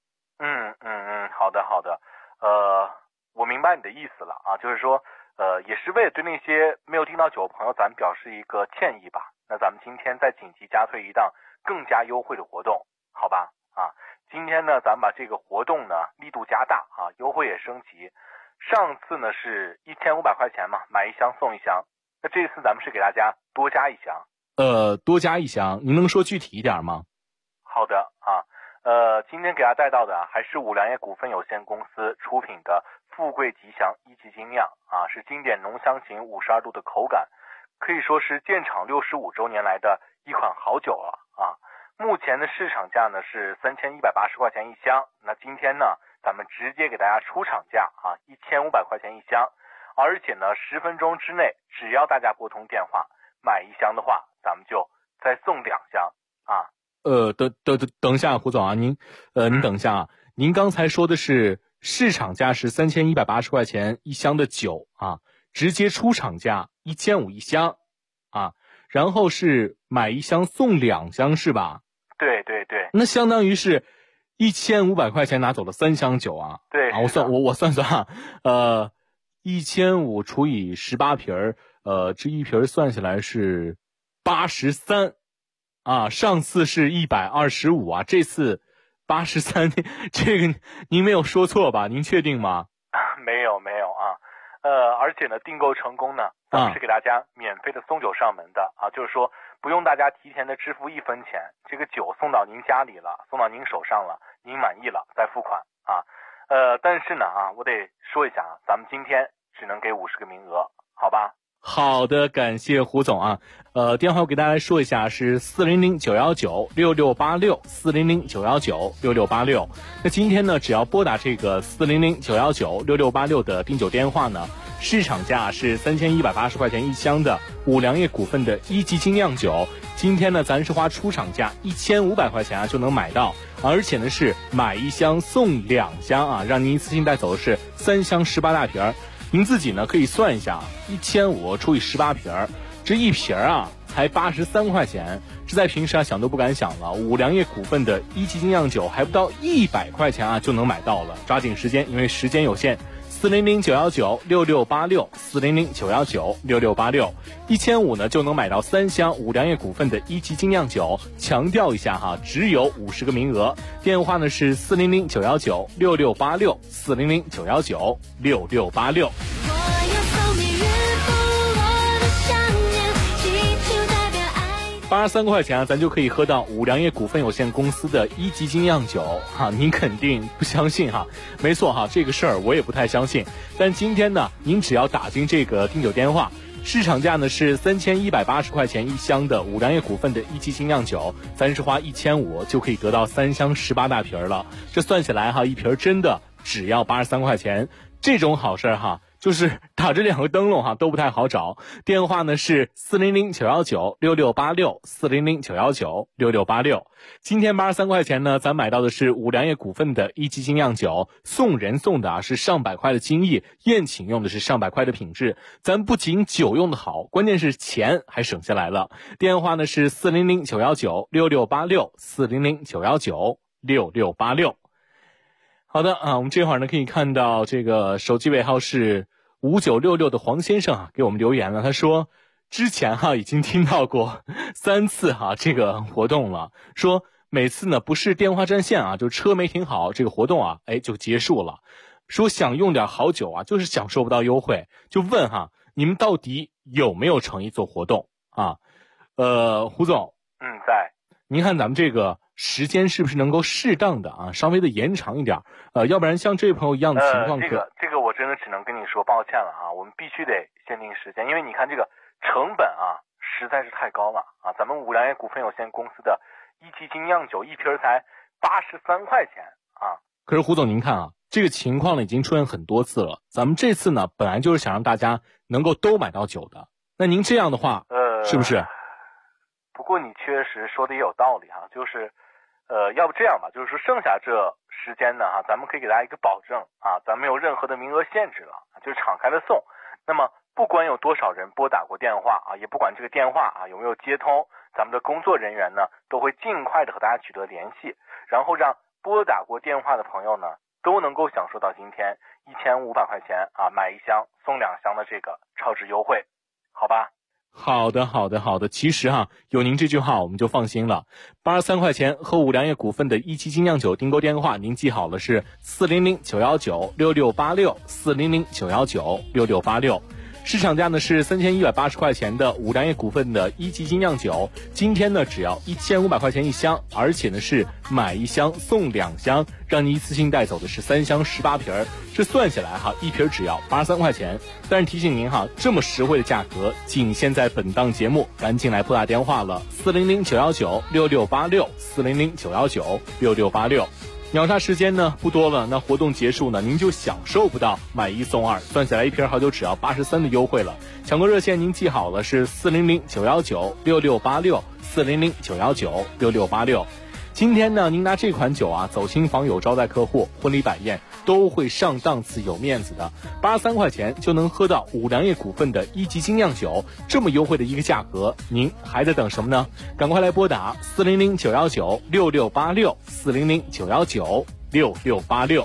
好的，我明白你的意思了啊，就是说，也是为了对那些没有订到酒的朋友，咱们表示一个歉意吧。那咱们今天再紧急加推一档更加优惠的活动，好吧？啊，今天呢，咱们把这个活动呢力度加大啊，优惠也升级。上次呢是1500块钱嘛，买一箱送一箱。那这次咱们是给大家多加一箱。 多加一箱，您能说具体一点吗？ 好的啊，今天给大家带到的还是5粮液股份有限公司出品的富贵吉祥一级精酿啊，是经典浓香型52度的口感，可以说是建厂65周年来的一款好酒了啊。目前的市场价呢是3180块钱一箱，那今天呢咱们直接给大家出厂价啊，1500块钱一箱，而且呢10分钟之内，只要大家拨通电话买一箱的话，咱们就再送2箱啊。 等一下，胡总啊，您等一下啊，您刚才说的是市场价是3180块钱一箱的酒啊，直接出厂价1500一箱啊，然后是买一箱送2箱是吧？ 对， 那相当于是1500块钱拿走了3箱酒啊。 对啊，我算啊，1500除以18瓶这一瓶算下来是83啊，上次是125啊，这次83，这个您没有说错吧？您确定吗？ 没有啊，而且呢，订购成功呢，咱们是给大家免费的送酒上门的啊，就是说不用大家提前的支付1分钱，这个酒送到您家里了，送到您手上了，您满意了再付款啊。但是呢啊，我得说一下啊，咱们今天只能给50个名额，好吧？ 好的，感谢胡总啊。电话我给大家来说一下，是400-919-6686，400-919-6686。那今天呢，只要拨打这个400-919-6686的订酒电话呢，市场价是3180块钱一箱的五粮液股份的一级精酿酒，今天呢咱是花出厂价1500块钱啊就能买到，而且呢是买一箱送2箱啊，让您一次性带走的是3箱18大瓶。您自己呢可以算一下，1500除以18瓶，这一瓶啊才83块钱，这在平时啊想都不敢想了。五粮液股份的一级精酿酒还不到100块钱啊就能买到了，抓紧时间，因为时间有限。400-919-6686，400-919-6686，1500呢就能买到3箱五粮液股份的一级精酿酒。强调一下哈，只有50个名额。电话呢是400-919-6686，400-919-6686。83块钱啊，咱就可以喝到五粮液股份有限公司的一级精酿酒哈，您肯定不相信哈？没错哈，这个事儿我也不太相信。但今天呢，您只要打进这个订酒电话，市场价呢是3180块钱一箱的五粮液股份的一级精酿酒，咱是花1500就可以得到3箱18大瓶了。这算起来哈，一瓶真的只要83块钱，这种好事哈。就是打这2个灯笼哈都不太好找，电话呢是400-919-6686，400-919-6686。今天83块钱呢，咱买到的是五粮液股份的一级精酿酒，送人送的啊是上百块的精益，宴请用的是上百块的品质。咱不仅酒用的好，关键是钱还省下来了。电话呢是400-919-6686，400-919-6686。好的啊，我们这会儿呢可以看到这个手机尾号是5966的黄先生啊给我们留言了，他说之前已经听到过3次这个活动了，说每次呢不是电话占线啊，就车没停好，这个活动就结束了。说想用点好酒就是享受不到优惠，就问你们到底有没有诚意做活动啊？胡总， 在。 您看咱们这个时间是不是能够适当的稍微的延长一点？要不然像这位朋友一样的情况， 这个我真的只能跟你说抱歉了我们必须得限定时间，因为你看这个成本实在是太高了咱们五粮液股份有限公司的一级精酿酒一瓶才83块钱可是胡总您看这个情况呢已经出现很多次了，咱们这次呢本来就是想让大家能够都买到酒的，那您这样的话是不是？ 不过你确实说的也有道理就是要不这样吧，就是说剩下这时间呢咱们可以给大家一个保证咱没有任何的名额限制了，就是敞开的送。那么不管有多少人拨打过电话也不管这个电话有没有接通，咱们的工作人员呢都会尽快的和大家取得联系，然后让拨打过电话的朋友呢都能够享受到今天1500块钱买1箱送2箱的这个超值优惠，好吧？ 好的，其实有您这句话我们就放心了。83块钱和五粮液股份的一级精酿酒订购电话您记好了，是400-919-6686，400-919-6686。市场价呢是3180块钱的五粮液股份的一级精酿酒，今天呢只要1500块钱一箱，而且呢是买1箱送2箱，让你一次性带走的是3箱18瓶，这算下来一瓶只要83块钱。但是提醒您这么实惠的价格仅限在本档节目，赶紧来拨打电话了，400-919-6686，400-919-6686。秒杀时间呢不多了，那活动结束呢您就享受不到买1送2，算下来一瓶好酒只要83的优惠了。抢购热线您记好了，是400-919-6686，400-919-6686。今天呢您拿这款酒走亲访友招待客户，婚礼摆宴都会上档次有面子的，83块钱就能喝到五粮液股份的一级精酿酒，这么优惠的一个价格，您还在等什么呢？赶快来拨打400-919-6686，400-919-6686。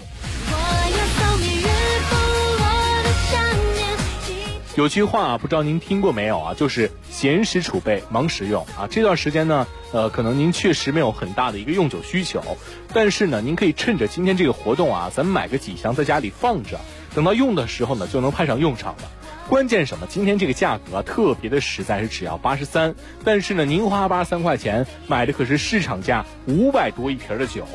有句话不知道您听过没有就是闲时储备忙时用这段时间呢可能您确实没有很大的一个用酒需求，但是呢您可以趁着今天这个活动咱们买个几箱在家里放着，等到用的时候呢就能派上用场了。关键什么？今天这个价格特别的实在，是只要83，但是呢您花83块钱买的可是市场价500多一瓶的酒。